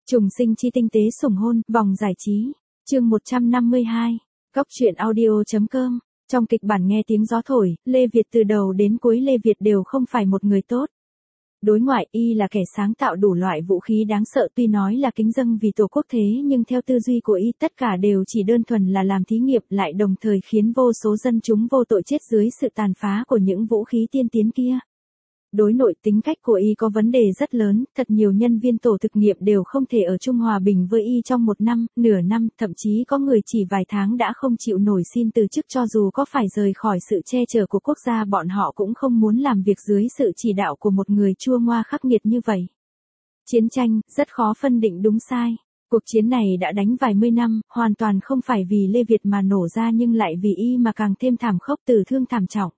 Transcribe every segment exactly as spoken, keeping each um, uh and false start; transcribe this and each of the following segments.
Trùng sinh chi tinh tế sủng hôn, vòng giải trí. Chương một trăm năm mươi hai. Góc truyện audio chấm com. Trong kịch bản nghe tiếng gió thổi, Lê Việt từ đầu đến cuối Lê Việt đều không phải một người tốt. Đối ngoại y là kẻ sáng tạo đủ loại vũ khí đáng sợ, tuy nói là kính dâng vì tổ quốc thế nhưng theo tư duy của y tất cả đều chỉ đơn thuần là làm thí nghiệm, lại đồng thời khiến vô số dân chúng vô tội chết dưới sự tàn phá của những vũ khí tiên tiến kia. Đối nội, tính cách của y có vấn đề rất lớn, thật nhiều nhân viên tổ thực nghiệm đều không thể ở chung hòa bình với y trong một năm, nửa năm, thậm chí có người chỉ vài tháng đã không chịu nổi xin từ chức, cho dù có phải rời khỏi sự che chở của quốc gia bọn họ cũng không muốn làm việc dưới sự chỉ đạo của một người chua ngoa khắc nghiệt như vậy. Chiến tranh, rất khó phân định đúng sai. Cuộc chiến này đã đánh vài mươi năm, hoàn toàn không phải vì Lê Việt mà nổ ra nhưng lại vì y mà càng thêm thảm khốc, tử thương thảm trọng.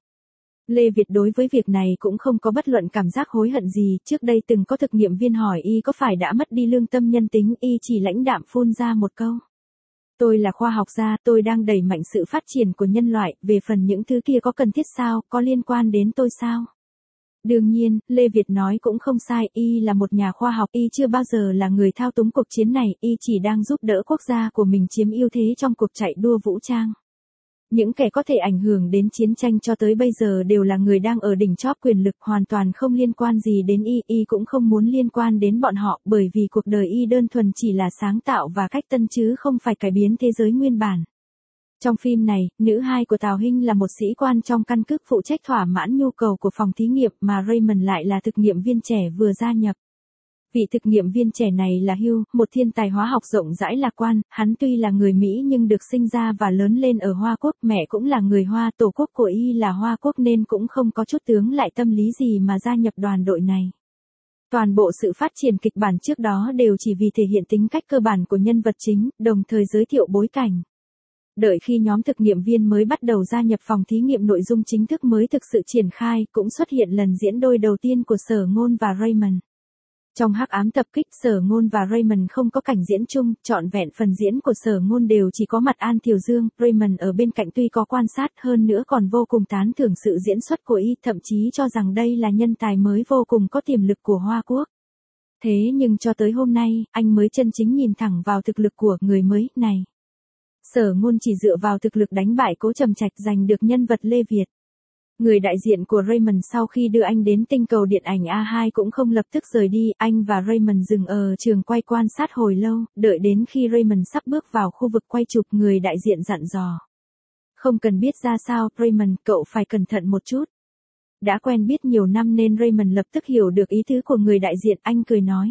Lê Việt đối với việc này cũng không có bất luận cảm giác hối hận gì, trước đây từng có thực nghiệm viên hỏi y có phải đã mất đi lương tâm nhân tính, y chỉ lãnh đạm phun ra một câu. Tôi là khoa học gia, tôi đang đẩy mạnh sự phát triển của nhân loại, về phần những thứ kia có cần thiết sao, có liên quan đến tôi sao? Đương nhiên, Lê Việt nói cũng không sai, y là một nhà khoa học, y chưa bao giờ là người thao túng cuộc chiến này, y chỉ đang giúp đỡ quốc gia của mình chiếm ưu thế trong cuộc chạy đua vũ trang. Những kẻ có thể ảnh hưởng đến chiến tranh cho tới bây giờ đều là người đang ở đỉnh chóp quyền lực, hoàn toàn không liên quan gì đến y, y cũng không muốn liên quan đến bọn họ, bởi vì cuộc đời y đơn thuần chỉ là sáng tạo và cách tân chứ không phải cải biến thế giới nguyên bản. Trong phim này, nữ hai của Tào Hinh là một sĩ quan trong căn cứ phụ trách thỏa mãn nhu cầu của phòng thí nghiệm, mà Raymond lại là thực nghiệm viên trẻ vừa gia nhập. Vị thực nghiệm viên trẻ này là Hugh, một thiên tài hóa học rộng rãi lạc quan, hắn tuy là người Mỹ nhưng được sinh ra và lớn lên ở Hoa Quốc, mẹ cũng là người Hoa, tổ quốc của y là Hoa Quốc nên cũng không có chút tướng lại tâm lý gì mà gia nhập đoàn đội này. Toàn bộ sự phát triển kịch bản trước đó đều chỉ vì thể hiện tính cách cơ bản của nhân vật chính, đồng thời giới thiệu bối cảnh. Đợi khi nhóm thực nghiệm viên mới bắt đầu gia nhập phòng thí nghiệm, nội dung chính thức mới thực sự triển khai, cũng xuất hiện lần diễn đôi đầu tiên của Sở Ngôn và Raymond. Trong Hắc Ám Tập Kích, Sở Ngôn và Raymond không có cảnh diễn chung, trọn vẹn phần diễn của Sở Ngôn đều chỉ có mặt An Thiều Dương, Raymond ở bên cạnh tuy có quan sát hơn nữa còn vô cùng tán thưởng sự diễn xuất của y, thậm chí cho rằng đây là nhân tài mới vô cùng có tiềm lực của Hoa Quốc. Thế nhưng cho tới hôm nay, anh mới chân chính nhìn thẳng vào thực lực của người mới này. Sở Ngôn chỉ dựa vào thực lực đánh bại Cố Trầm Trạch giành được nhân vật Lê Việt. Người đại diện của Raymond sau khi đưa anh đến tinh cầu điện ảnh A hai cũng không lập tức rời đi, anh và Raymond dừng ở trường quay quan sát hồi lâu, đợi đến khi Raymond sắp bước vào khu vực quay chụp, người đại diện dặn dò. Không cần biết ra sao, Raymond, cậu phải cẩn thận một chút. Đã quen biết nhiều năm nên Raymond lập tức hiểu được ý tứ của người đại diện, anh cười nói.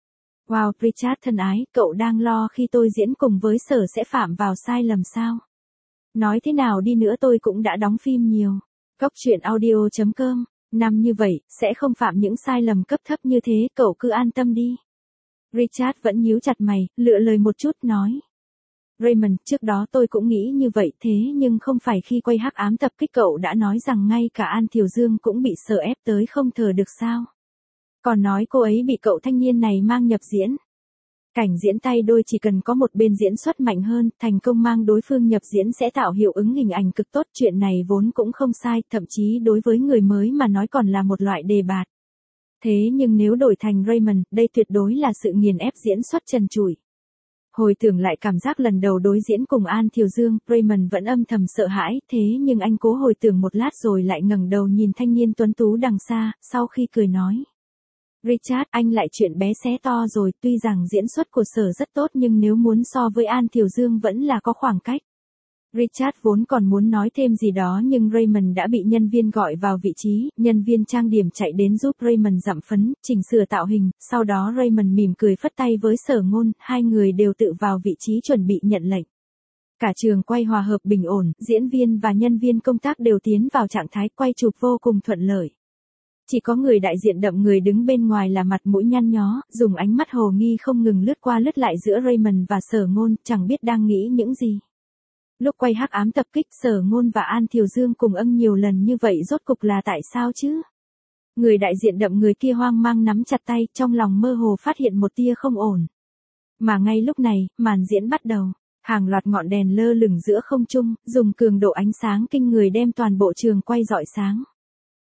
Wow, Richard thân ái, cậu đang lo khi tôi diễn cùng với Sở sẽ phạm vào sai lầm sao? Nói thế nào đi nữa tôi cũng đã đóng phim nhiều. Góc truyện audio chấm com, năm như vậy, sẽ không phạm những sai lầm cấp thấp như thế, cậu cứ an tâm đi. Richard vẫn nhíu chặt mày, lựa lời một chút, nói. Raymond, trước đó tôi cũng nghĩ như vậy, thế nhưng không phải khi quay Hắc Ám Tập Kích cậu đã nói rằng ngay cả An Thiều Dương cũng bị Sở ép tới không thở được sao? Còn nói cô ấy bị cậu thanh niên này mang nhập diễn. Cảnh diễn tay đôi chỉ cần có một bên diễn xuất mạnh hơn, thành công mang đối phương nhập diễn sẽ tạo hiệu ứng hình ảnh cực tốt, chuyện này vốn cũng không sai, thậm chí đối với người mới mà nói còn là một loại đề bạt. Thế nhưng nếu đổi thành Raymond, đây tuyệt đối là sự nghiền ép diễn xuất trần trụi. Hồi tưởng lại cảm giác lần đầu đối diễn cùng An Thiều Dương, Raymond vẫn âm thầm sợ hãi, thế nhưng anh cố hồi tưởng một lát rồi lại ngẩng đầu nhìn thanh niên tuấn tú đằng xa, sau khi cười nói. Richard, anh lại chuyện bé xé to rồi, tuy rằng diễn xuất của Sở rất tốt nhưng nếu muốn so với An Thiều Dương vẫn là có khoảng cách. Richard vốn còn muốn nói thêm gì đó nhưng Raymond đã bị nhân viên gọi vào vị trí, nhân viên trang điểm chạy đến giúp Raymond dặm phấn, chỉnh sửa tạo hình, sau đó Raymond mỉm cười phất tay với Sở Ngôn, hai người đều tự vào vị trí chuẩn bị nhận lệnh. Cả trường quay hòa hợp bình ổn, diễn viên và nhân viên công tác đều tiến vào trạng thái quay chụp vô cùng thuận lợi. Chỉ có người đại diện đậm người đứng bên ngoài là mặt mũi nhăn nhó, dùng ánh mắt hồ nghi không ngừng lướt qua lướt lại giữa Raymond và Sở Ngôn, chẳng biết đang nghĩ những gì. Lúc quay Hắc Ám Tập Kích, Sở Ngôn và An Thiều Dương cùng ân nhiều lần như vậy rốt cục là tại sao chứ? Người đại diện đậm người kia hoang mang nắm chặt tay, trong lòng mơ hồ phát hiện một tia không ổn. Mà ngay lúc này, màn diễn bắt đầu. Hàng loạt ngọn đèn lơ lửng giữa không trung, dùng cường độ ánh sáng kinh người đem toàn bộ trường quay rọi sáng.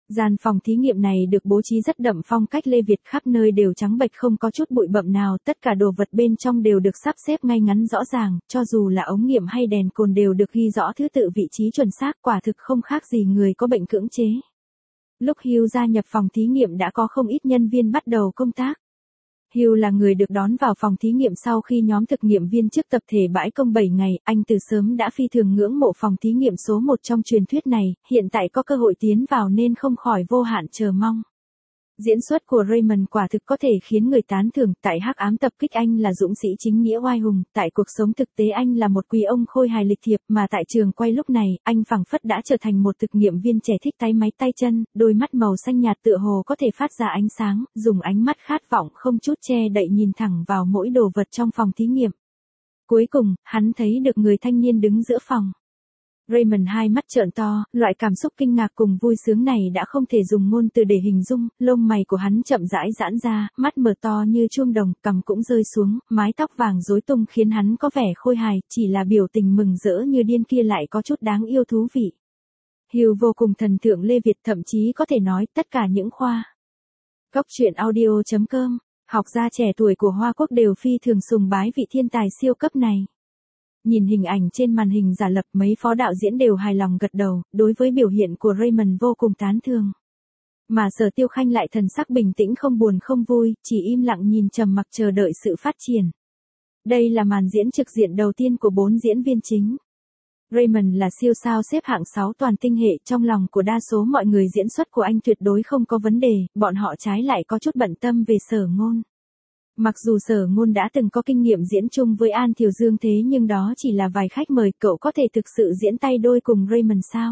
Gian phòng thí nghiệm này được bố trí rất đậm phong cách Lê Việt, khắp nơi đều trắng bệch không có chút bụi bặm nào, tất cả đồ vật bên trong đều được sắp xếp ngay ngắn rõ ràng, cho dù là ống nghiệm hay đèn cồn đều được ghi rõ thứ tự vị trí chuẩn xác, quả thực không khác gì người có bệnh cưỡng chế. Lúc Hugh gia nhập phòng thí nghiệm đã có không ít nhân viên bắt đầu công tác. Hugh là người được đón vào phòng thí nghiệm sau khi nhóm thực nghiệm viên trước tập thể bãi công bảy ngày, anh từ sớm đã phi thường ngưỡng mộ phòng thí nghiệm số một trong truyền thuyết này, hiện tại có cơ hội tiến vào nên không khỏi vô hạn chờ mong. Diễn xuất của Raymond quả thực có thể khiến người tán thưởng, tại Hắc Ám Tập Kích anh là dũng sĩ chính nghĩa oai hùng, tại cuộc sống thực tế anh là một quý ông khôi hài lịch thiệp, mà tại trường quay lúc này, anh phảng phất đã trở thành một thực nghiệm viên trẻ thích tay máy tay chân, đôi mắt màu xanh nhạt tựa hồ có thể phát ra ánh sáng, dùng ánh mắt khát vọng không chút che đậy nhìn thẳng vào mỗi đồ vật trong phòng thí nghiệm. Cuối cùng, hắn thấy được người thanh niên đứng giữa phòng. Raymond hai mắt trợn to, loại cảm xúc kinh ngạc cùng vui sướng này đã không thể dùng ngôn từ để hình dung, lông mày của hắn chậm rãi giãn ra, mắt mở to như chuông đồng, cằm cũng rơi xuống, mái tóc vàng rối tung khiến hắn có vẻ khôi hài, chỉ là biểu tình mừng rỡ như điên kia lại có chút đáng yêu thú vị. Hugh vô cùng thần tượng Lê Việt, thậm chí có thể nói tất cả những khoa. Góc truyện audio chấm com, học gia trẻ tuổi của Hoa Quốc đều phi thường sùng bái vị thiên tài siêu cấp này. Nhìn hình ảnh trên màn hình giả lập, mấy phó đạo diễn đều hài lòng gật đầu, đối với biểu hiện của Raymond vô cùng tán thưởng. Mà Sở Tiêu Khanh lại thần sắc bình tĩnh không buồn không vui, chỉ im lặng nhìn trầm mặc chờ đợi sự phát triển. Đây là màn diễn trực diện đầu tiên của bốn diễn viên chính. Raymond là siêu sao xếp hạng sáu toàn tinh hệ, trong lòng của đa số mọi người diễn xuất của anh tuyệt đối không có vấn đề, bọn họ trái lại có chút bận tâm về Sở Ngôn. Mặc dù Sở Ngôn đã từng có kinh nghiệm diễn chung với An Thiều Dương thế nhưng đó chỉ là vài khách mời, cậu có thể thực sự diễn tay đôi cùng Raymond sao?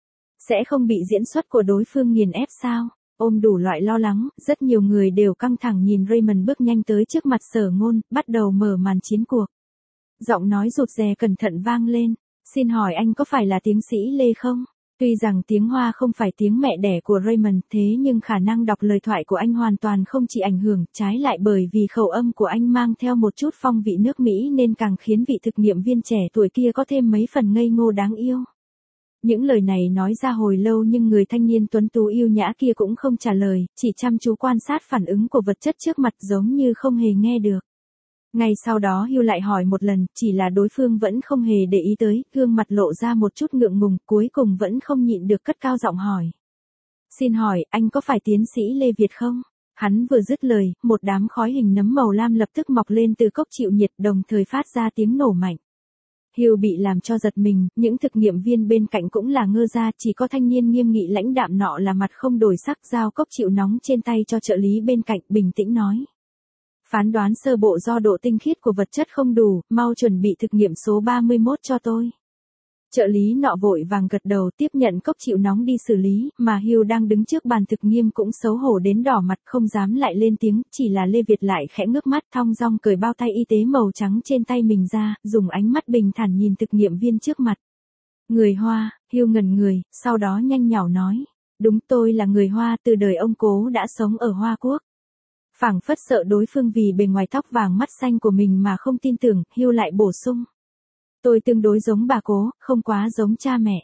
Sẽ không bị diễn xuất của đối phương nghiền ép sao? Ôm đủ loại lo lắng, rất nhiều người đều căng thẳng nhìn Raymond bước nhanh tới trước mặt Sở Ngôn, bắt đầu mở màn chiến cuộc. Giọng nói rụt rè cẩn thận vang lên, xin hỏi anh có phải là tiến sĩ Lê không? Tuy rằng tiếng Hoa không phải tiếng mẹ đẻ của Raymond, thế nhưng khả năng đọc lời thoại của anh hoàn toàn không chỉ ảnh hưởng, trái lại bởi vì khẩu âm của anh mang theo một chút phong vị nước Mỹ nên càng khiến vị thực nghiệm viên trẻ tuổi kia có thêm mấy phần ngây ngô đáng yêu. Những lời này nói ra hồi lâu nhưng người thanh niên tuấn tú yêu nhã kia cũng không trả lời, chỉ chăm chú quan sát phản ứng của vật chất trước mặt giống như không hề nghe được. Ngay sau đó Hugh lại hỏi một lần, chỉ là đối phương vẫn không hề để ý tới, gương mặt lộ ra một chút ngượng ngùng, cuối cùng vẫn không nhịn được cất cao giọng hỏi. Xin hỏi, anh có phải tiến sĩ Lê Việt không? Hắn vừa dứt lời, một đám khói hình nấm màu lam lập tức mọc lên từ cốc chịu nhiệt đồng thời phát ra tiếng nổ mạnh. Hugh bị làm cho giật mình, những thực nghiệm viên bên cạnh cũng là ngơ ra, chỉ có thanh niên nghiêm nghị lãnh đạm nọ là mặt không đổi sắc, giao cốc chịu nóng trên tay cho trợ lý bên cạnh, bình tĩnh nói. Phán đoán sơ bộ do độ tinh khiết của vật chất không đủ, mau chuẩn bị thực nghiệm số ba mươi mốt cho tôi. Trợ lý nọ vội vàng gật đầu tiếp nhận cốc chịu nóng đi xử lý, mà Hugh đang đứng trước bàn thực nghiệm cũng xấu hổ đến đỏ mặt không dám lại lên tiếng, chỉ là Lê Việt lại khẽ ngước mắt thong dong cởi bao tay y tế màu trắng trên tay mình ra, dùng ánh mắt bình thản nhìn thực nghiệm viên trước mặt. Người Hoa, Hugh ngẩn người, sau đó nhanh nhảu nói. Đúng, tôi là người Hoa, từ đời ông cố đã sống ở Hoa Quốc. Phảng phất sợ đối phương vì bề ngoài tóc vàng mắt xanh của mình mà không tin tưởng, Hugh lại bổ sung. Tôi tương đối giống bà cố, không quá giống cha mẹ.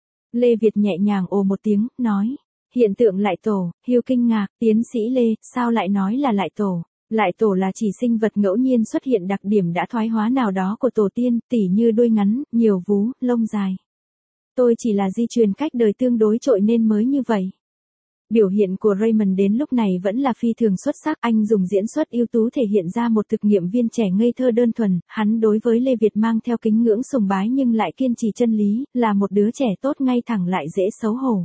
Lê Việt nhẹ nhàng ồ một tiếng, nói. Hiện tượng lại tổ, Hugh kinh ngạc, tiến sĩ Lê, sao lại nói là lại tổ? Lại tổ là chỉ sinh vật ngẫu nhiên xuất hiện đặc điểm đã thoái hóa nào đó của tổ tiên, tỉ như đuôi ngắn, nhiều vú, lông dài. Tôi chỉ là di truyền cách đời tương đối trội nên mới như vậy. Biểu hiện của Raymond đến lúc này vẫn là phi thường xuất sắc, anh dùng diễn xuất ưu tú thể hiện ra một thực nghiệm viên trẻ ngây thơ đơn thuần, hắn đối với Lê Việt mang theo kính ngưỡng sùng bái nhưng lại kiên trì chân lý, là một đứa trẻ tốt ngay thẳng lại dễ xấu hổ.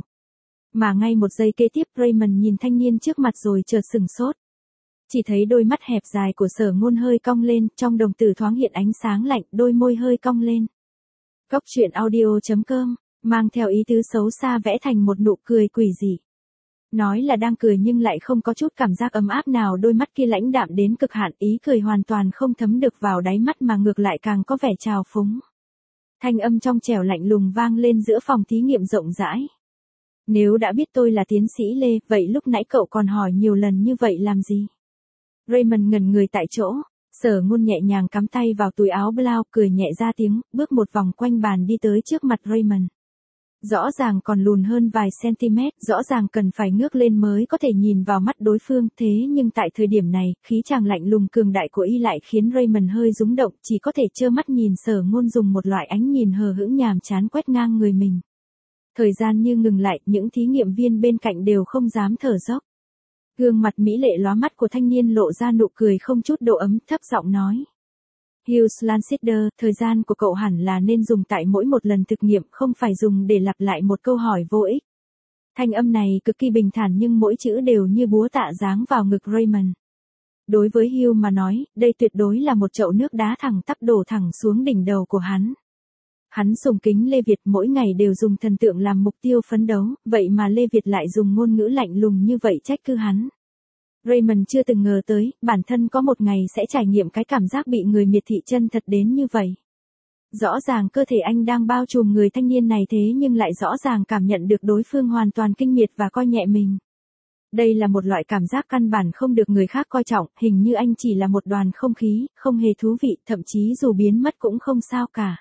Mà ngay một giây kế tiếp Raymond nhìn thanh niên trước mặt rồi chợt sừng sốt. Chỉ thấy đôi mắt hẹp dài của Sở Ngôn hơi cong lên, trong đồng tử thoáng hiện ánh sáng lạnh, đôi môi hơi cong lên. Góc truyện audio chấm com, mang theo ý tứ xấu xa vẽ thành một nụ cười quỷ dị. Nói là đang cười nhưng lại không có chút cảm giác ấm áp nào, đôi mắt kia lãnh đạm đến cực hạn, ý cười hoàn toàn không thấm được vào đáy mắt mà ngược lại càng có vẻ trào phúng. Thanh âm trong trẻo lạnh lùng vang lên giữa phòng thí nghiệm rộng rãi. Nếu đã biết tôi là tiến sĩ Lê, vậy lúc nãy cậu còn hỏi nhiều lần như vậy làm gì? Raymond ngẩn người tại chỗ, Sở Ngôn nhẹ nhàng cắm tay vào túi áo blau, cười nhẹ ra tiếng, bước một vòng quanh bàn đi tới trước mặt Raymond. Rõ ràng còn lùn hơn vài cm, rõ ràng cần phải ngước lên mới có thể nhìn vào mắt đối phương, thế nhưng tại thời điểm này, khí chàng lạnh lùng cường đại của y lại khiến Raymond hơi rúng động, chỉ có thể trơ mắt nhìn Sở Ngôn dùng một loại ánh nhìn hờ hững nhàm chán quét ngang người mình. Thời gian như ngừng lại, những thí nghiệm viên bên cạnh đều không dám thở dốc. Gương mặt mỹ lệ lóa mắt của thanh niên lộ ra nụ cười không chút độ ấm, thấp giọng nói. Hughes Lansiter, thời gian của cậu hẳn là nên dùng tại mỗi một lần thực nghiệm, không phải dùng để lặp lại một câu hỏi vô ích. Thanh âm này cực kỳ bình thản nhưng mỗi chữ đều như búa tạ giáng vào ngực Raymond. Đối với Hughes mà nói, đây tuyệt đối là một chậu nước đá thẳng tắp đổ thẳng xuống đỉnh đầu của hắn. Hắn sùng kính Lê Việt, mỗi ngày đều dùng thần tượng làm mục tiêu phấn đấu, vậy mà Lê Việt lại dùng ngôn ngữ lạnh lùng như vậy trách cứ hắn. Raymond chưa từng ngờ tới, bản thân có một ngày sẽ trải nghiệm cái cảm giác bị người miệt thị chân thật đến như vậy. Rõ ràng cơ thể anh đang bao trùm người thanh niên này thế nhưng lại rõ ràng cảm nhận được đối phương hoàn toàn kinh miệt và coi nhẹ mình. Đây là một loại cảm giác căn bản không được người khác coi trọng, hình như anh chỉ là một đoàn không khí, không hề thú vị, thậm chí dù biến mất cũng không sao cả.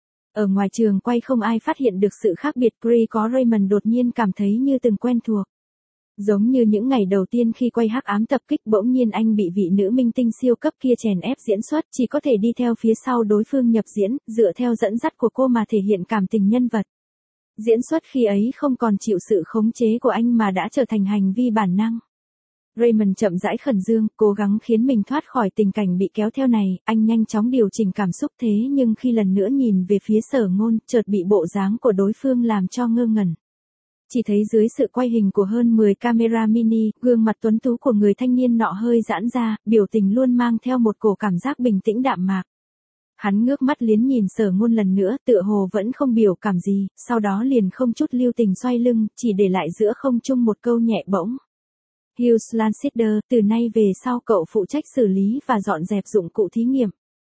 Ở ngoài trường quay không ai phát hiện được sự khác biệt, Cree có Raymond đột nhiên cảm thấy như từng quen thuộc. Giống như những ngày đầu tiên khi quay Hắc Ám Tập Kích, bỗng nhiên anh bị vị nữ minh tinh siêu cấp kia chèn ép diễn xuất, chỉ có thể đi theo phía sau đối phương nhập diễn, dựa theo dẫn dắt của cô mà thể hiện cảm tình nhân vật. Diễn xuất khi ấy không còn chịu sự khống chế của anh mà đã trở thành hành vi bản năng. Raymond chậm rãi khẩn dương, cố gắng khiến mình thoát khỏi tình cảnh bị kéo theo này, anh nhanh chóng điều chỉnh cảm xúc thế nhưng khi lần nữa nhìn về phía Sở Ngôn, chợt bị bộ dáng của đối phương làm cho ngơ ngẩn. Chỉ thấy dưới sự quay hình của hơn mười camera mini, gương mặt tuấn tú của người thanh niên nọ hơi giãn ra, biểu tình luôn mang theo một cổ cảm giác bình tĩnh đạm mạc. Hắn ngước mắt liếc nhìn Sở Ngôn lần nữa, tựa hồ vẫn không biểu cảm gì, sau đó liền không chút lưu tình xoay lưng, chỉ để lại giữa không trung một câu nhẹ bỗng. Hughes Lansiter, từ nay về sau cậu phụ trách xử lý và dọn dẹp dụng cụ thí nghiệm.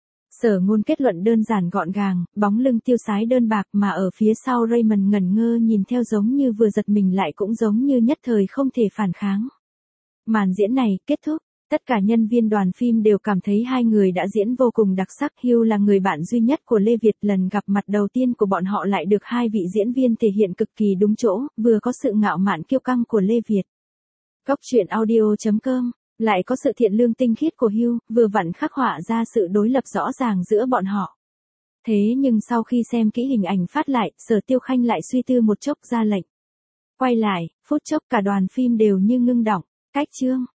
Sở Ngôn kết luận đơn giản gọn gàng, bóng lưng tiêu sái đơn bạc mà ở phía sau Raymond ngẩn ngơ nhìn theo giống như vừa giật mình lại cũng giống như nhất thời không thể phản kháng. Màn diễn này kết thúc, tất cả nhân viên đoàn phim đều cảm thấy hai người đã diễn vô cùng đặc sắc. Hughes là người bạn duy nhất của Lê Việt, lần gặp mặt đầu tiên của bọn họ lại được hai vị diễn viên thể hiện cực kỳ đúng chỗ, vừa có sự ngạo mạn kiêu căng của Lê Việt. Góc truyện audio chấm com lại có sự thiện lương tinh khiết của Hughes, vừa vặn khắc họa ra sự đối lập rõ ràng giữa bọn họ. Thế nhưng sau khi xem kỹ hình ảnh phát lại, Sở Tiêu Khanh lại suy tư một chốc ra lệnh. Quay lại, phút chốc cả đoàn phim đều như ngưng đọng, cách chương.